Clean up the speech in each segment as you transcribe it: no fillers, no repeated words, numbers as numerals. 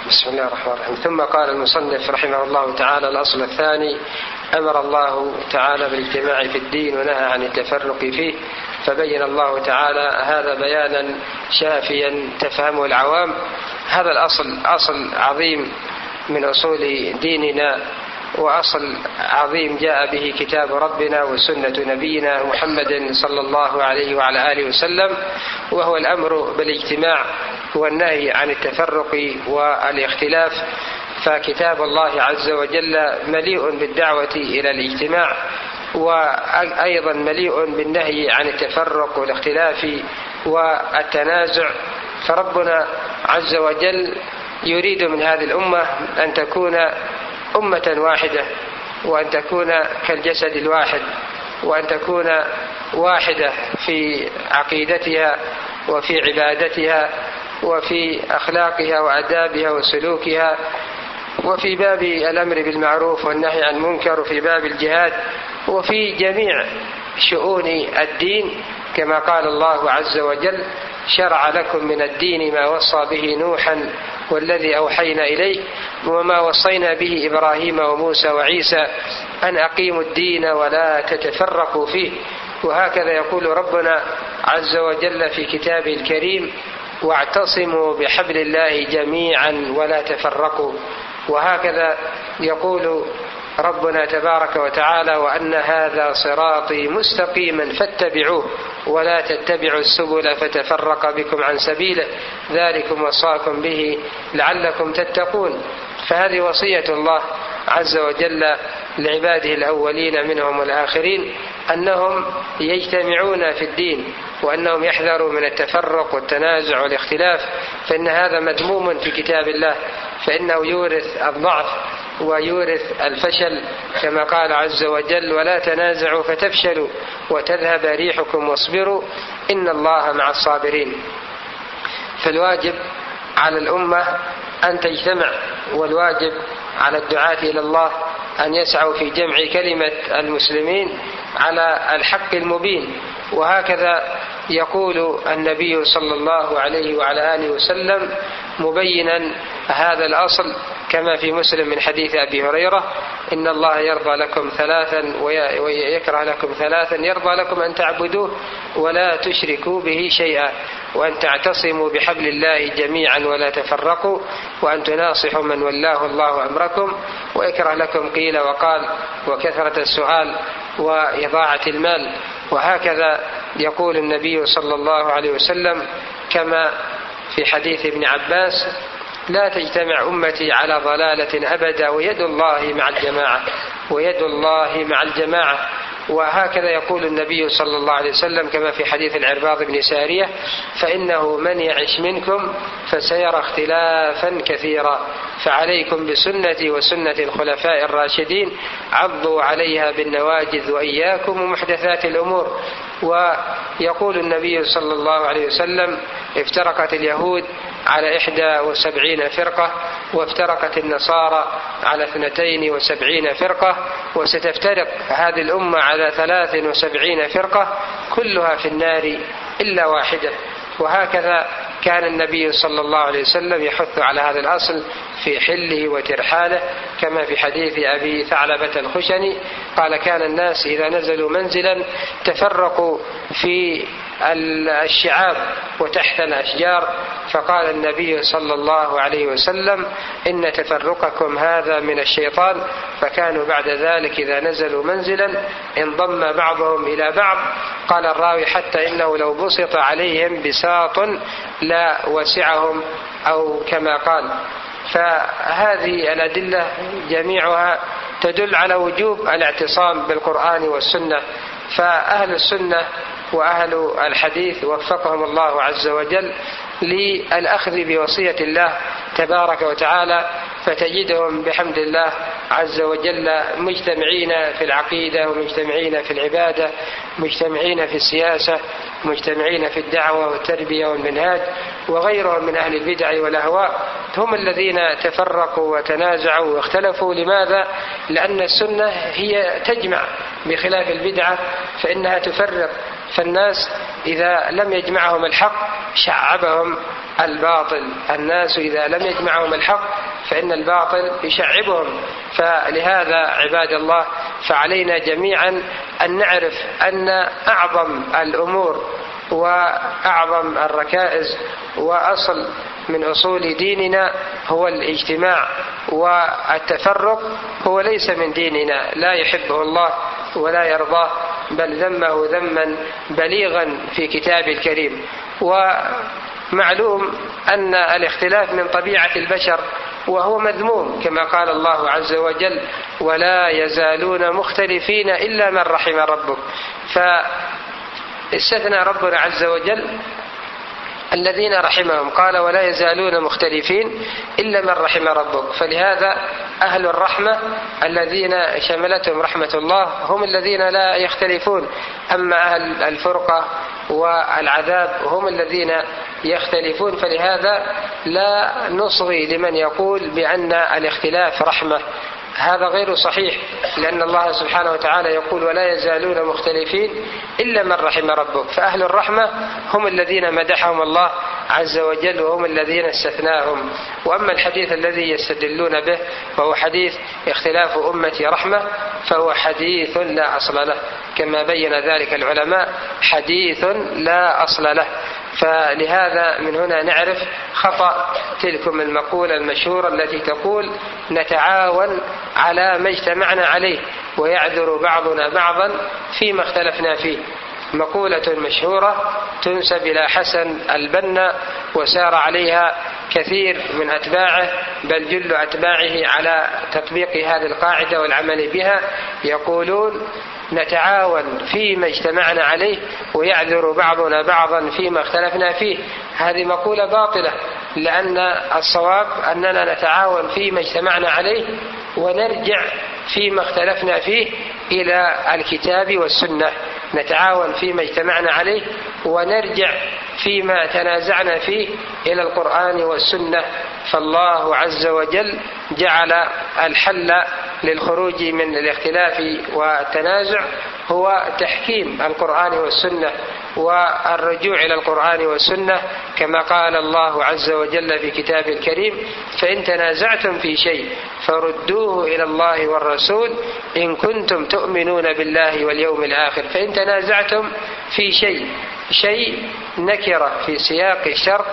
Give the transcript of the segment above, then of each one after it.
بسم الله الرحمن الرحيم. ثم قال المصنف رحمه الله تعالى: الأصل الثاني: أمر الله تعالى بالاجتماع في الدين ونهى عن التفرق فيه، فبين الله تعالى هذا بيانا شافيا تفهمه العوام. هذا الأصل أصل عظيم من أصول ديننا، وأصل عظيم جاء به كتاب ربنا وسنة نبينا محمد صلى الله عليه وعلى آله وسلم، وهو الأمر بالاجتماع والنهي عن التفرق والاختلاف. فكتاب الله عز وجل مليء بالدعوة إلى الاجتماع، وأيضا مليء بالنهي عن التفرق والاختلاف والتنازع. فربنا عز وجل يريد من هذه الأمة أن تكون أمة واحدة، وأن تكون كالجسد الواحد، وأن تكون واحدة في عقيدتها وفي عبادتها وفي أخلاقها وآدابها وسلوكها، وفي باب الأمر بالمعروف والنهي عن المنكر، وفي باب الجهاد، وفي جميع شؤون الدين. كما قال الله عز وجل: شرع لكم من الدين ما وصى به نوحا والذي أوحينا إليه وما وصينا به إبراهيم وموسى وعيسى أن أقيموا الدين ولا تتفرقوا فيه. وهكذا يقول ربنا عز وجل في كتابه الكريم: واعتصموا بحبل الله جميعا ولا تفرقوا. وهكذا يقول ربنا تبارك وتعالى: وأن هذا صراطي مستقيما فاتبعوه ولا تتبعوا السبل فتفرق بكم عن سبيله ذلكم وصاكم به لعلكم تتقون. فهذه وصية الله عز وجل لعباده الأولين منهم والآخرين، أنهم يجتمعون في الدين، وأنهم يحذروا من التفرق والتنازع والاختلاف، فإن هذا مذموم في كتاب الله، فإنه يورث الضعف ويورث الفشل، كما قال عز وجل: ولا تنازعوا فتفشلوا وتذهب ريحكم واصبروا إن الله مع الصابرين. فالواجب على الأمة أن تجتمع، والواجب على الدعاة إلى الله أن يسعوا في جمع كلمة المسلمين على الحق المبين. وهكذا يقول النبي صلى الله عليه وعلى آله وسلم مبينا هذا الأصل، كما في مسلم من حديث أبي هريرة: إن الله يرضى لكم ثلاثا ويكره لكم ثلاثا: يرضى لكم أن تعبدوه ولا تشركوا به شيئا، وأن تعتصموا بحبل الله جميعا ولا تفرقوا، وأن تناصحوا من ولاه الله أمركم، ويكره لكم قيل وقال وكثرة السؤال وإضاعة المال. وهكذا يقول النبي صلى الله عليه وسلم كما في حديث ابن عباس: لا تجتمع أمتي على ضلالة أبدا ويد الله مع الجماعة، ويد الله مع الجماعة. وهكذا يقول النبي صلى الله عليه وسلم كما في حديث العرباض بن سارية: فإنه من يعش منكم فسيرى اختلافا كثيرا، فعليكم بسنتي وسنة الخلفاء الراشدين عضوا عليها بالنواجذ وإياكم ومحدثات الأمور. ويقول النبي صلى الله عليه وسلم: افترقت اليهود على 71 فرقة، وافترقت النصارى على 72 فرقة، وستفترق هذه الأمة على 73 فرقة، كلها في النار إلا واحدة. وهكذا كان النبي صلى الله عليه وسلم يحث على هذا الأصل في حله وترحاله، كما في حديث أبي ثعلبة الخشني قال: كان الناس إذا نزلوا منزلا تفرقوا في الشعاب وتحت الأشجار، فقال النبي صلى الله عليه وسلم: إن تفرقكم هذا من الشيطان. فكانوا بعد ذلك إذا نزلوا منزلا انضم بعضهم إلى بعض. قال الراوي: حتى إنه لو بسط عليهم بساط لا وسعهم، أو كما قال. فهذه الأدلة جميعها تدل على وجوب الاعتصام بالقرآن والسنة. فأهل السنة وأهل الحديث وفقهم الله عز وجل للأخذ بوصية الله تبارك وتعالى، فتجدهم بحمد الله عز وجل مجتمعين في العقيدة، ومجتمعين في العبادة، مجتمعين في السياسة، مجتمعين في الدعوة والتربية والمنهاج. وغيرهم من أهل البدع والأهواء هم الذين تفرقوا وتنازعوا واختلفوا. لماذا؟ لأن السنة هي تجمع، بخلاف البدعة فإنها تفرق. فالناس إذا لم يجمعهم الحق شعبهم الباطل. الناس إذا لم يجمعهم الحق فإن الباطل يشعبهم. فلهذا عباد الله فعلينا جميعا أن نعرف أن أعظم الأمور وأعظم الركائز وأصل من أصول ديننا هو الاجتماع، والتفرق هو ليس من ديننا، لا يحبه الله ولا يرضاه، بل ذمه ذما بليغا في كتاب الكريم. ومعلوم أن الاختلاف من طبيعة البشر وهو مذموم، كما قال الله عز وجل: ولا يزالون مختلفين إلا من رحم ربك. فاستثنى ربنا عز وجل الذين رحمهم، قال: ولا يزالون مختلفين إلا من رحم ربك. فلهذا أهل الرحمة الذين شملتهم رحمة الله هم الذين لا يختلفون، أما أهل الفرقة والعذاب هم الذين يختلفون. فلهذا لا نصغي لمن يقول بأن الاختلاف رحمة، هذا غير صحيح، لأن الله سبحانه وتعالى يقول: ولا يزالون مختلفين إلا من رحم ربك. فأهل الرحمة هم الذين مدحهم الله عز وجل وهم الذين استثناهم. وأما الحديث الذي يستدلون به وهو حديث اختلاف أمتي رحمة فهو حديث لا أصل له، كما بين ذلك العلماء، حديث لا أصل له. فلهذا من هنا نعرف خطأ تلكم المقولة المشهورة التي تقول: نتعاون على ما اجتمعنا عليه ويعذر بعضنا بعضا فيما اختلفنا فيه. مقولة مشهورة تنسب إلى حسن البنا، وسار عليها كثير من أتباعه، بل جل أتباعه على تطبيق هذه القاعدة والعمل بها. يقولون: نتعاون فيما اجتمعنا عليه ويعذر بعضنا بعضا فيما اختلفنا فيه. هذه مقولة باطلة، لأن الصواب أننا نتعاون فيما اجتمعنا عليه ونرجع فيما اختلفنا فيه إلى الكتاب والسنة. نتعاون فيما اجتمعنا عليه ونرجع فيما تنازعنا فيه إلى القرآن والسنة. فالله عز وجل جعل الحل للخروج من الاختلاف والتنازع هو تحكيم القرآن والسنة والرجوع إلى القرآن والسنة، كما قال الله عز وجل في كتابه الكريم: فإن تنازعتم في شيء فردوه إلى الله والرسول إن كنتم تؤمنون بالله واليوم الآخر. فإن تنازعتم في شيء نكرة في سياق الشرط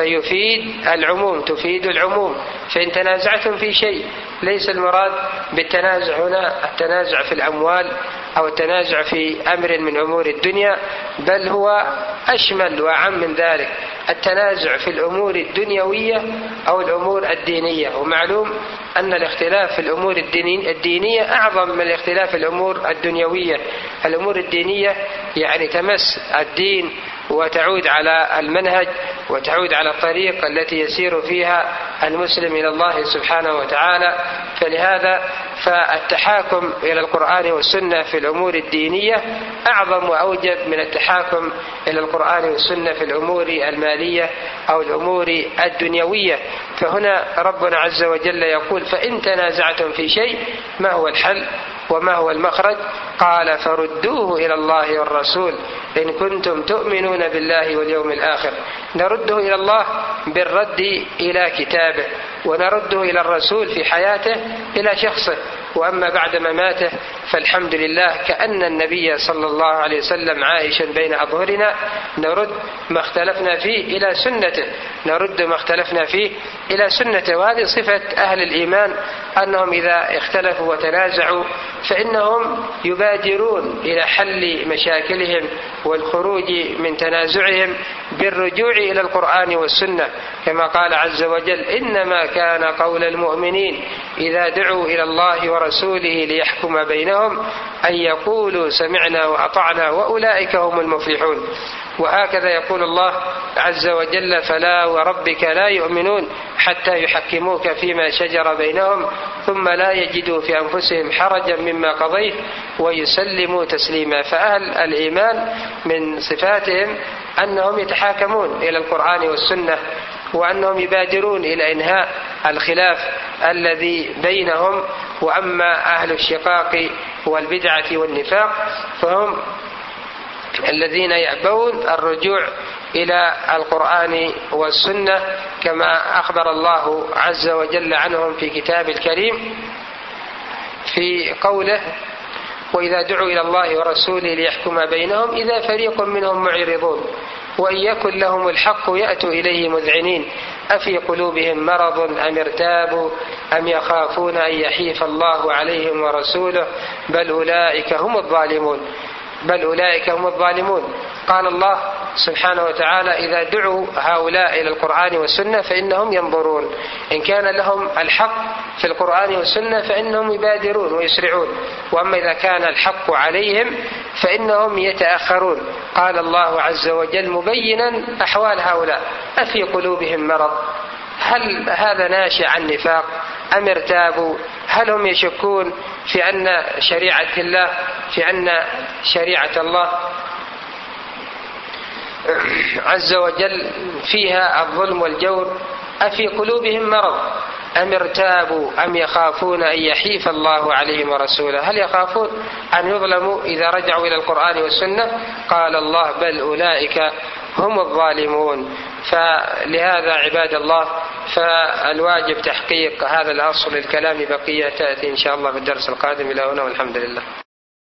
فيفيد العموم، تفيد العموم. فإن تنازعتم في شيء، ليس المراد بالتنازع هنا التنازع في الأموال أو التنازع في أمر من أمور الدنيا، بل هو أشمل وأعم من ذلك، التنازع في الأمور الدنيوية أو الأمور الدينية. ومعلوم أن الاختلاف في الأمور الدينية أعظم من الاختلاف في الأمور الدنيوية. الأمور الدينية يعني تمس الدين وتعود على المنهج وتعود على الطريق التي يسير فيها المسلم إلى الله سبحانه وتعالى. فلهذا فالتحاكم إلى القرآن والسنة في الأمور الدينية أعظم وأوجب من التحاكم إلى القرآن والسنة في الأمور المالية أو الأمور الدنيوية. فهنا ربنا عز وجل يقول: فإن تنازعتم في شيء، ما هو الحل وما هو المخرج؟ قال: فردوه إلى الله والرسول إن كنتم تؤمنون بالله واليوم الآخر. نرده إلى الله بالرد إلى كتابه، ونرده إلى الرسول في حياته إلى شخصه، وأما بعد مماته فالحمد لله كأن النبي صلى الله عليه وسلم عائش بين أظهرنا، نرد ما اختلفنا فيه إلى سنته، نرد ما اختلفنا فيه إلى سنته. وهذه صفة أهل الإيمان، أنهم إذا اختلفوا وتنازعوا فإنهم يبادرون إلى حل مشاكلهم والخروج من تنازعهم بالرجوع إلى القرآن والسنة، كما قال عز وجل: إنما كان قول المؤمنين إذا دعوا إلى الله ورسوله ليحكم بينهم أن يقولوا سمعنا وأطعنا وأولئك هم المفلحون. وهكذا يقول الله عز وجل: فلا وربك لا يؤمنون حتى يحكموك فيما شجر بينهم ثم لا يجدوا في أنفسهم حرجا مما قضيت ويسلموا تسليما. فأهل الإيمان من صفاتهم أنهم يتحاكمون إلى القرآن والسنة، وأنهم يبادرون إلى إنهاء الخلاف الذي بينهم. وأما أهل الشقاق والبدعة والنفاق فهم الذين يأبون الرجوع إلى القرآن والسنة كما أخبر الله عز وجل عنهم في كتاب الكريم في قوله: وإذا دعوا إلى الله ورسوله ليحكم بينهم إذا فريق منهم معرضون وإن يكن لهم الحق يأتوا إليه مذعنين أفي قلوبهم مرض أم ارتابوا أم يخافون أن يحيف الله عليهم ورسوله بل أولئك هم الظالمون. قال الله سبحانه وتعالى: إذا دعوا هؤلاء إلى القرآن والسنة فإنهم ينظرون، إن كان لهم الحق في القرآن والسنة فإنهم يبادرون ويسرعون، وأما إذا كان الحق عليهم فإنهم يتأخرون. قال الله عز وجل مبينا أحوال هؤلاء: أفي قلوبهم مرض، هل هذا ناشئ عن نفاق أم ارتابوا، هل هم يشكون في أن شريعة الله عز وجل فيها الظلم والجور؟ أفي قلوبهم مرض أم ارتابوا أم يخافون أن يحيف الله عليهم ورسوله، هل يخافون أن يظلموا إذا رجعوا إلى القرآن والسنة؟ قال الله: بل أولئك هم الظالمون. فلهذا عباد الله فالواجب تحقيق هذا الأصل. الكلام بقية تأتي إن شاء الله في الدرس القادم. إلى هنا والحمد لله.